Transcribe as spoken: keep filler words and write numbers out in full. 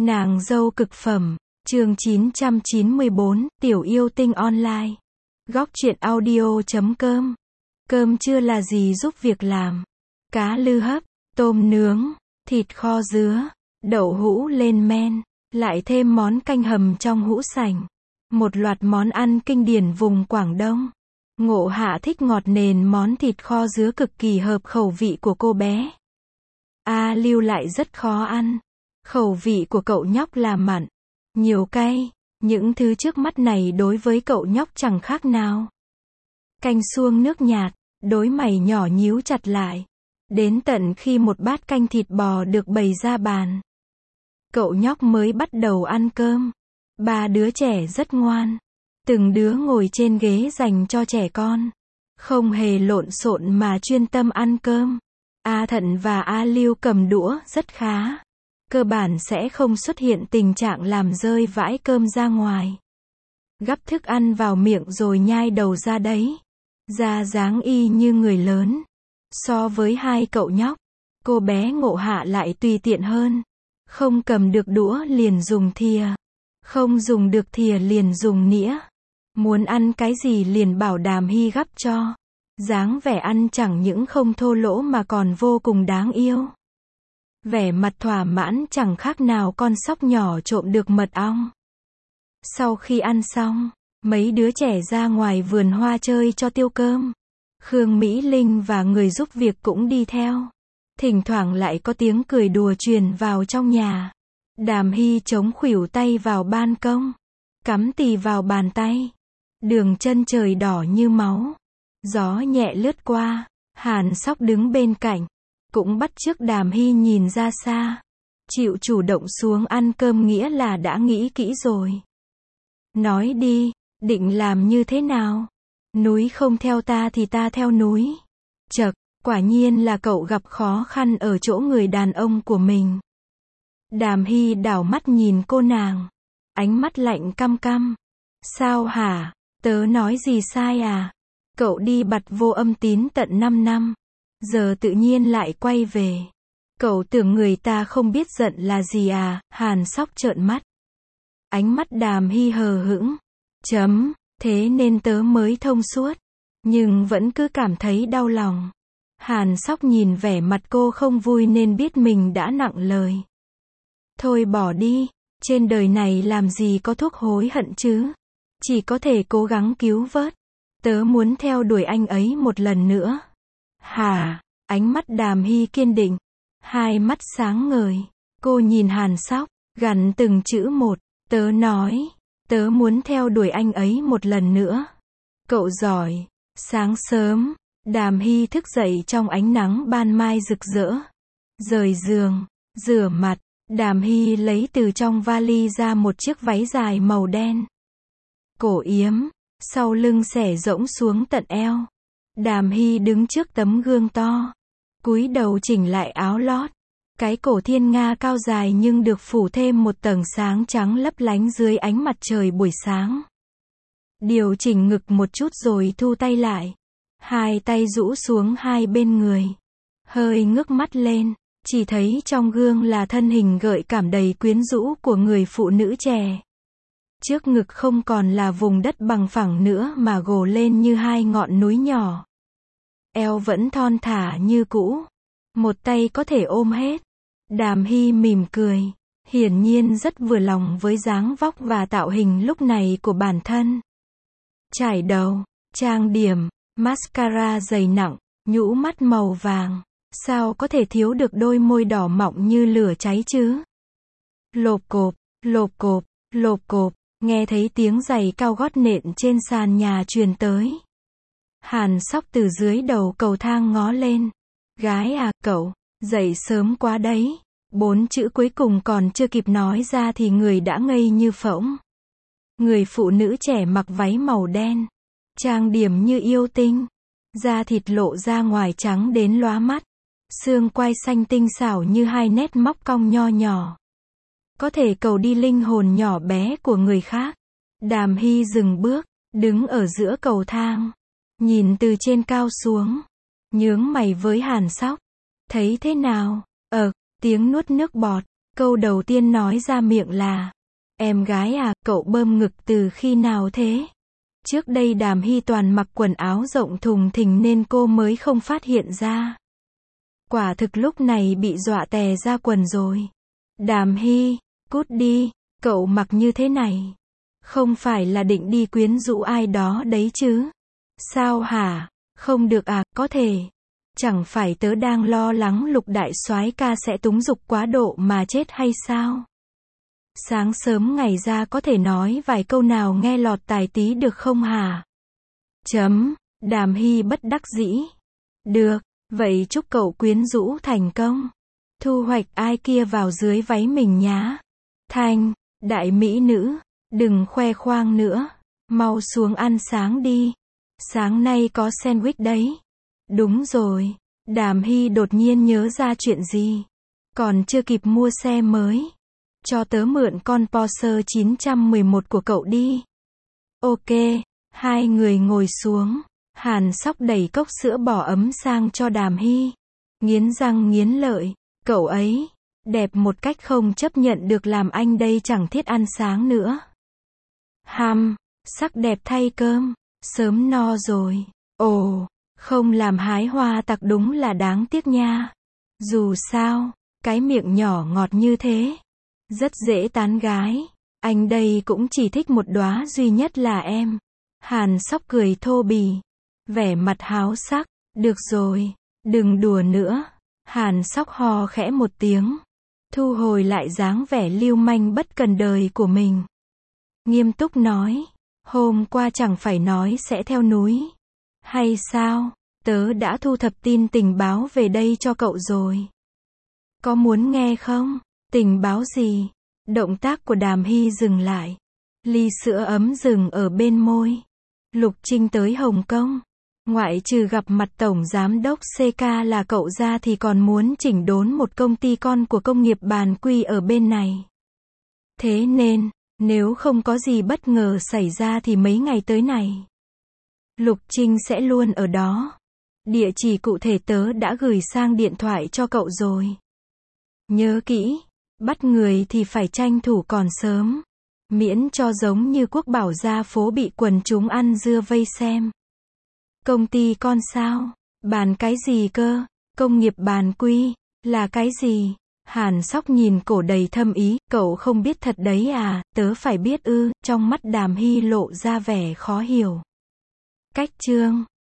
Nàng dâu cực phẩm, chương chín trăm chín mươi bốn, Tiểu yêu tinh online. Góc truyện audio chấm com. Cơm trưa là gì giúp việc làm? Cá lư hấp, tôm nướng, thịt kho dứa, đậu hũ lên men, lại thêm món canh hầm trong hũ sành. Một loạt món ăn kinh điển vùng Quảng Đông. Ngộ Hạ thích ngọt nên món thịt kho dứa cực kỳ hợp khẩu vị của cô bé. A Lưu lại rất khó ăn. Khẩu vị của cậu nhóc là mặn, nhiều cay, những thứ trước mắt này đối với cậu nhóc chẳng khác nào. Canh suông nước nhạt, đôi mày nhỏ nhíu chặt lại. Đến tận khi một bát canh thịt bò được bày ra bàn, cậu nhóc mới bắt đầu ăn cơm. Ba đứa trẻ rất ngoan. Từng đứa ngồi trên ghế dành cho trẻ con. Không hề lộn xộn mà chuyên tâm ăn cơm. A Thận và A Lưu cầm đũa rất khá. Cơ bản sẽ không xuất hiện tình trạng làm rơi vãi cơm ra ngoài. Gắp thức ăn vào miệng rồi nhai đầu ra đấy. Ra dáng y như người lớn. So với hai cậu nhóc, cô bé Ngộ Hạ lại tùy tiện hơn. Không cầm được đũa liền dùng thìa. Không dùng được thìa liền dùng nĩa. Muốn ăn cái gì liền bảo Đàm Hy gắp cho. Dáng vẻ ăn chẳng những không thô lỗ mà còn vô cùng đáng yêu. Vẻ mặt thỏa mãn chẳng khác nào con sóc nhỏ trộm được mật ong. Sau khi ăn xong, mấy đứa trẻ ra ngoài vườn hoa chơi cho tiêu cơm. Khương Mỹ Linh và người giúp việc cũng đi theo. Thỉnh thoảng lại có tiếng cười đùa truyền vào trong nhà. Đàm Hy chống khuỷu tay vào ban công, cắm tì vào bàn tay. Đường chân trời đỏ như máu. Gió nhẹ lướt qua, Hàn Sóc đứng bên cạnh, cũng bắt chước Đàm Hy nhìn ra xa. Chịu chủ động xuống ăn cơm nghĩa là đã nghĩ kỹ rồi. Nói đi, định làm như thế nào? Núi không theo ta thì ta theo núi. Chậc, quả nhiên là cậu gặp khó khăn ở chỗ người đàn ông của mình. Đàm Hy đảo mắt nhìn cô nàng. Ánh mắt lạnh căm căm. Sao hả? Tớ nói gì sai à? Cậu đi bặt vô âm tín tận năm năm. Giờ tự nhiên lại quay về. Cậu tưởng người ta không biết giận là gì à? Hàn Sóc trợn mắt. Ánh mắt Đàm Hy hờ hững. Chấm, thế nên tớ mới thông suốt. Nhưng vẫn cứ cảm thấy đau lòng. Hàn Sóc nhìn vẻ mặt cô không vui nên biết mình đã nặng lời. Thôi bỏ đi, trên đời này làm gì có thuốc hối hận chứ. Chỉ có thể cố gắng cứu vớt. Tớ muốn theo đuổi anh ấy một lần nữa. Hả? Ánh mắt Đàm Hy kiên định. Hai mắt sáng ngời. Cô nhìn Hàn Sóc, gằn từng chữ một. Tớ nói, tớ muốn theo đuổi anh ấy một lần nữa. Cậu giỏi. Sáng sớm, Đàm Hy thức dậy trong ánh nắng ban mai rực rỡ. Rời giường, rửa mặt, Đàm Hy lấy từ trong vali ra một chiếc váy dài màu đen. Cổ yếm, sau lưng xẻ rỗng xuống tận eo. Đàm Hy đứng trước tấm gương to, cúi đầu chỉnh lại áo lót. Cái cổ thiên nga cao dài nhưng được phủ thêm một tầng sáng trắng lấp lánh dưới ánh mặt trời buổi sáng. Điều chỉnh ngực một chút rồi thu tay lại. Hai tay rũ xuống hai bên người. Hơi ngước mắt lên, chỉ thấy trong gương là thân hình gợi cảm đầy quyến rũ của người phụ nữ trẻ. Trước ngực không còn là vùng đất bằng phẳng nữa mà gồ lên như hai ngọn núi nhỏ. Eo vẫn thon thả như cũ. Một tay có thể ôm hết. Đàm Hy mỉm cười. Hiển nhiên rất vừa lòng với dáng vóc và tạo hình lúc này của bản thân. Chải đầu, trang điểm, mascara dày nặng, nhũ mắt màu vàng. Sao có thể thiếu được đôi môi đỏ mọng như lửa cháy chứ? Lộp cộp, lộp cộp, lộp cộp. Nghe thấy tiếng giày cao gót nện trên sàn nhà truyền tới. Hàn Sóc từ dưới đầu cầu thang ngó lên. Gái à, cậu, dậy sớm quá đấy. Bốn chữ cuối cùng còn chưa kịp nói ra thì người đã ngây như phỗng. Người phụ nữ trẻ mặc váy màu đen. Trang điểm như yêu tinh. Da thịt lộ ra ngoài trắng đến lóa mắt. Xương quai xanh tinh xảo như hai nét móc cong nho nhỏ. Có thể cầu đi linh hồn nhỏ bé của người khác. Đàm Hy dừng bước, đứng ở giữa cầu thang. Nhìn từ trên cao xuống. Nhướng mày với Hàn Sóc. Thấy thế nào? Ờ, tiếng nuốt nước bọt. Câu đầu tiên nói ra miệng là, em gái à, cậu bơm ngực từ khi nào thế? Trước đây Đàm Hy toàn mặc quần áo rộng thùng thình nên cô mới không phát hiện ra. Quả thực lúc này bị dọa tè ra quần rồi. Đàm Hy, cút đi, cậu mặc như thế này. Không phải là định đi quyến rũ ai đó đấy chứ? Sao hả? Không được à, có thể. Chẳng phải tớ đang lo lắng Lục đại soái ca sẽ túng dục quá độ mà chết hay sao? Sáng sớm ngày ra có thể nói vài câu nào nghe lọt tai tí được không hả? Chấm, Đàm Hy bất đắc dĩ. Được, vậy chúc cậu quyến rũ thành công. Thu hoạch ai kia vào dưới váy mình nhá. Thanh, đại mỹ nữ, đừng khoe khoang nữa. Mau xuống ăn sáng đi. Sáng nay có sandwich đấy. Đúng rồi, Đàm Hy đột nhiên nhớ ra chuyện gì. Còn chưa kịp mua xe mới. Cho tớ mượn con Porsche chín một một của cậu đi. Ok, hai người ngồi xuống. Hàn Sóc đẩy cốc sữa bò ấm sang cho Đàm Hy. Nghiến răng nghiến lợi, cậu ấy, đẹp một cách không chấp nhận được làm anh đây chẳng thiết ăn sáng nữa. Hăm, sắc đẹp thay cơm, sớm no rồi. Ồ, không làm hái hoa tặc đúng là đáng tiếc nha. Dù sao, cái miệng nhỏ ngọt như thế, rất dễ tán gái. Anh đây cũng chỉ thích một đóa duy nhất là em. Hàn Sóc cười thô bỉ, vẻ mặt háo sắc. Được rồi, đừng đùa nữa. Hàn Sóc ho khẽ một tiếng, thu hồi lại dáng vẻ lưu manh bất cần đời của mình. Nghiêm túc nói, hôm qua chẳng phải nói sẽ theo núi. Hay sao, tớ đã thu thập tin tình báo về đây cho cậu rồi. Có muốn nghe không? Tình báo gì? Động tác của Đàm Hy dừng lại. Ly sữa ấm dừng ở bên môi. Lục Trinh tới Hồng Kông. Ngoại trừ gặp mặt Tổng Giám đốc xê ca là cậu ra thì còn muốn chỉnh đốn một công ty con của công nghiệp Bàn Quy ở bên này. Thế nên, nếu không có gì bất ngờ xảy ra thì mấy ngày tới này, Lục Trinh sẽ luôn ở đó. Địa chỉ cụ thể tớ đã gửi sang điện thoại cho cậu rồi. Nhớ kỹ, bắt người thì phải tranh thủ còn sớm. Miễn cho giống như Quốc Bảo ra phố bị quần chúng ăn dưa vây xem. Công ty con sao? Bàn cái gì cơ? Công nghiệp Bàn Quy, là cái gì? Hàn Sóc nhìn cổ đầy thâm ý, cậu không biết thật đấy à, tớ phải biết ư, trong mắt Đàm Hy lộ ra vẻ khó hiểu. Cách chương